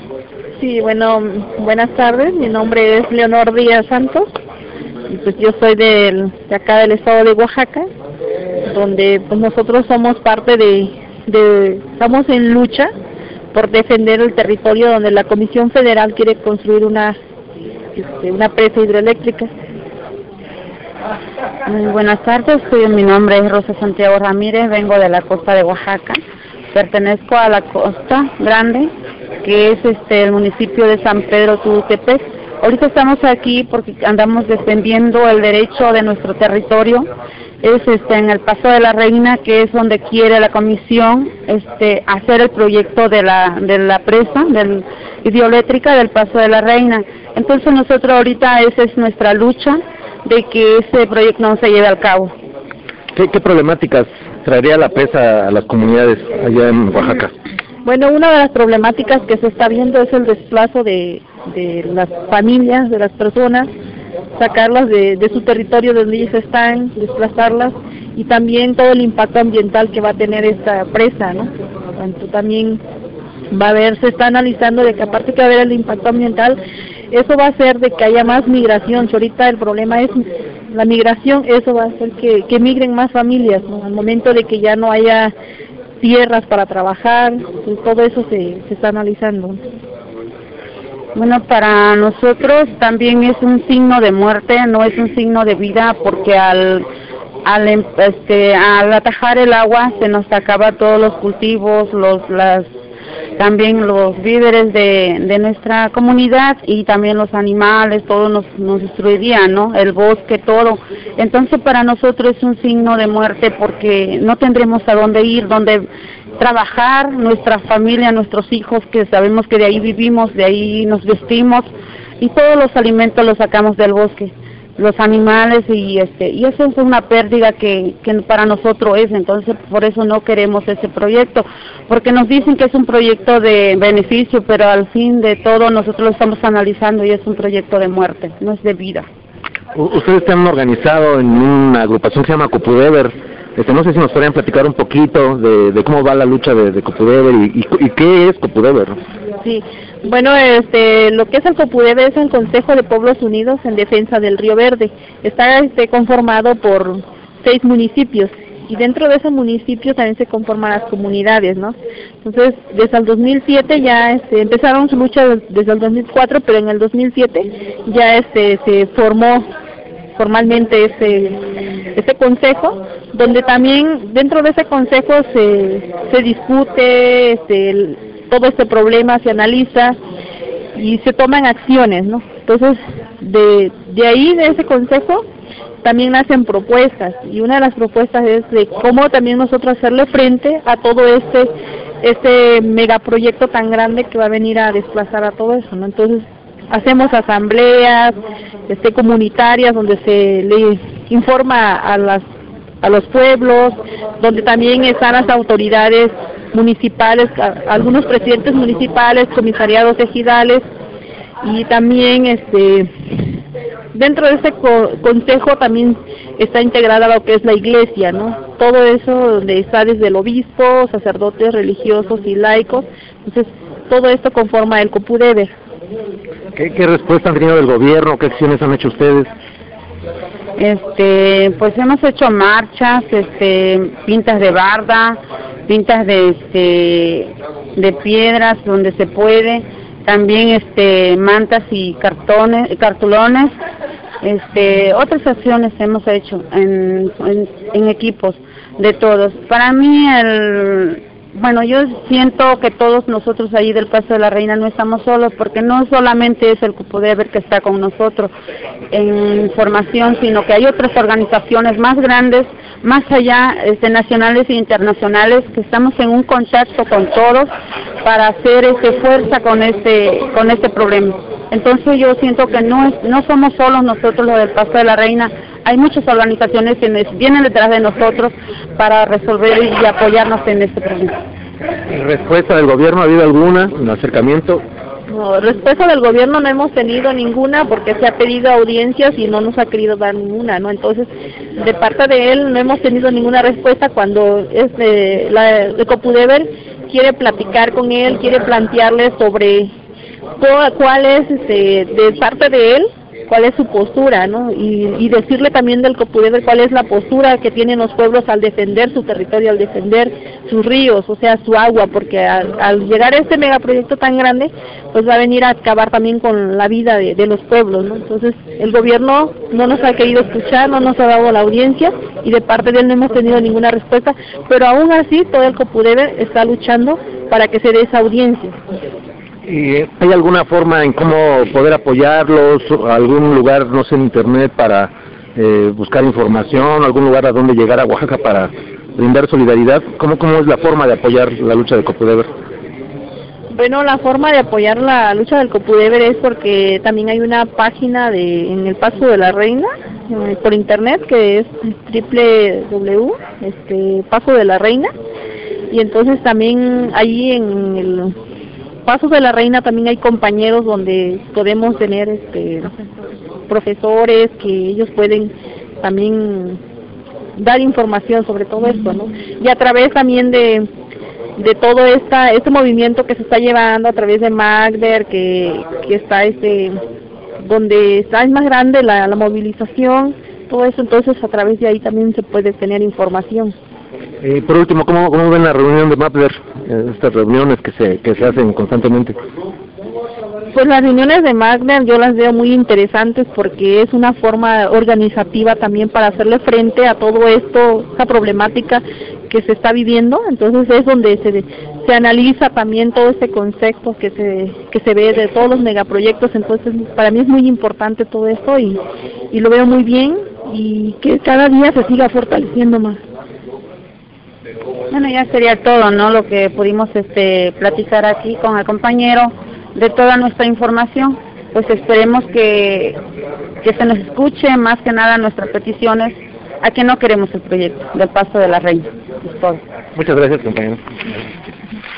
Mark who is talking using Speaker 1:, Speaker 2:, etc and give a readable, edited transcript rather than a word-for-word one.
Speaker 1: Sí, bueno, buenas tardes. Mi nombre es Leonor Díaz Santos. Y pues yo soy de acá del estado de Oaxaca, donde pues nosotros somos parte estamos en lucha por defender el territorio donde la Comisión Federal quiere construir una presa hidroeléctrica.
Speaker 2: Muy buenas tardes, mi nombre es Rosa Santiago Ramírez, vengo de la costa de Oaxaca, pertenezco a la Costa Grande, que es el municipio de San Pedro Tultepec. Ahorita estamos aquí porque andamos defendiendo el derecho de nuestro territorio, es en el Paso de la Reina, que es donde quiere la comisión hacer el proyecto de la presa hidroeléctrica del Paso de la Reina. Entonces nosotros ahorita esa es nuestra lucha, de que ese proyecto no se lleve al cabo.
Speaker 3: ¿Qué problemáticas traería la presa a las comunidades allá en Oaxaca?
Speaker 1: Bueno, una de las problemáticas que se está viendo es el desplazo de las familias, de las personas, sacarlas de su territorio donde ellos están, desplazarlas, y también todo el impacto ambiental que va a tener esta presa, ¿no? También se está analizando de que aparte que va a haber el impacto ambiental, eso va a hacer de que haya más migración. Si ahorita el problema es la migración, eso va a hacer que migren más familias, ¿no? Al momento de que ya no haya tierras para trabajar, pues todo eso se está analizando.
Speaker 2: Bueno, para nosotros también es un signo de muerte, no es un signo de vida, porque al atajar el agua se nos acaba todos los cultivos, también los víveres de nuestra comunidad, y también los animales, todo nos destruiría, ¿no? El bosque, todo. Entonces para nosotros es un signo de muerte, porque no tendremos a dónde ir, dónde trabajar, nuestra familia, nuestros hijos, que sabemos que de ahí vivimos, de ahí nos vestimos, y todos los alimentos los sacamos del bosque, los animales, y eso es una pérdida que para nosotros es. Entonces por eso no queremos ese proyecto, porque nos dicen que es un proyecto de beneficio, pero al fin de todo nosotros lo estamos analizando y es un proyecto de muerte, no es de vida.
Speaker 3: Ustedes están organizados en una agrupación que se llama Copudeber. No sé si nos podrían platicar un poquito de cómo va la lucha de Copudeber y qué es Copudeber.
Speaker 1: Sí, bueno, lo que es el Copudeber es el Consejo de Pueblos Unidos en Defensa del Río Verde. Está conformado por 6 municipios, y dentro de ese municipio también se conforman las comunidades, ¿no? Entonces, desde el 2007 ya empezaron su lucha desde el 2004, pero en el 2007 ya se formó formalmente ese consejo, donde también dentro de ese consejo se discute todo este problema, se analiza y se toman acciones, ¿no? Entonces, de ahí, de ese consejo, también nacen propuestas, y una de las propuestas es de cómo también nosotros hacerle frente a todo este megaproyecto tan grande que va a venir a desplazar a todo eso, ¿no? Entonces, hacemos asambleas comunitarias donde se le informa a los pueblos, donde también están las autoridades municipales, algunos presidentes municipales, comisariados ejidales, y también dentro de ese consejo también está integrada lo que es la iglesia, ¿no? Todo eso donde está desde el obispo, sacerdotes religiosos y laicos. Entonces todo esto conforma el Copudeber.
Speaker 3: ¿Qué respuesta han tenido del gobierno? ¿Qué acciones han hecho ustedes?
Speaker 2: Pues hemos hecho marchas, pintas de barda, pintas de piedras donde se puede, también mantas y cartulones, otras acciones hemos hecho en equipos de todos. Para mí bueno, yo siento que todos nosotros ahí del Paso de la Reina no estamos solos, porque no solamente es el Copudeber que está con nosotros en formación, sino que hay otras organizaciones más grandes, más allá, nacionales e internacionales, que estamos en un contacto con todos para hacer fuerza con este problema. Entonces yo siento que no somos solos nosotros los del Paso de la Reina, hay muchas organizaciones que vienen detrás de nosotros para resolver y apoyarnos en este problema.
Speaker 3: ¿Respuesta del gobierno ha habido alguna, un acercamiento?
Speaker 1: No, respuesta del gobierno no hemos tenido ninguna, porque se ha pedido audiencias y no nos ha querido dar ninguna, ¿no? Entonces, de parte de él no hemos tenido ninguna respuesta cuando el Copudeber quiere platicar con él, quiere plantearle sobre cuál es de parte de él, cuál es su postura, ¿no? Y decirle también del Copudeber cuál es la postura que tienen los pueblos al defender su territorio, al defender sus ríos, o sea, su agua, porque al llegar a este megaproyecto tan grande, pues va a venir a acabar también con la vida de los pueblos, ¿no? Entonces, el gobierno no nos ha querido escuchar, no nos ha dado la audiencia, y de parte de él no hemos tenido ninguna respuesta, pero aún así todo el Copudeber está luchando para que se dé esa audiencia.
Speaker 3: ¿Y hay alguna forma en cómo poder apoyarlos, algún lugar, no sé, en internet para buscar información, algún lugar a donde llegar a Oaxaca para brindar solidaridad? ¿Cómo es la forma de apoyar la lucha de Copudeber?
Speaker 1: Bueno, la forma de apoyar la lucha del Copudeber es porque también hay una página en el Paso de la Reina, por internet, que es www.paso de la Reina, y entonces también ahí en el Pasos de la Reina también hay compañeros donde podemos tener profesores que ellos pueden también dar información sobre todo esto, ¿no? Y a través también de todo este movimiento que se está llevando a través de Magder, que está donde está es más grande la movilización, todo eso, entonces a través de ahí también se puede tener información.
Speaker 3: Por último, ¿cómo ven la reunión de Magder, estas reuniones que se hacen constantemente?
Speaker 1: Pues las reuniones de Magder yo las veo muy interesantes porque es una forma organizativa también para hacerle frente a todo esto, esta problemática que se está viviendo. Entonces es donde se analiza también todo este concepto que se ve de todos los megaproyectos. Entonces para mí es muy importante todo esto y lo veo muy bien, y que cada día se siga fortaleciendo más.
Speaker 2: Bueno, ya sería todo, ¿no? Lo que pudimos platicar aquí con el compañero de toda nuestra información. Pues esperemos que se nos escuche, más que nada nuestras peticiones, a que no queremos el proyecto del Paso de la Reina. Es todo.
Speaker 3: Muchas gracias, compañero.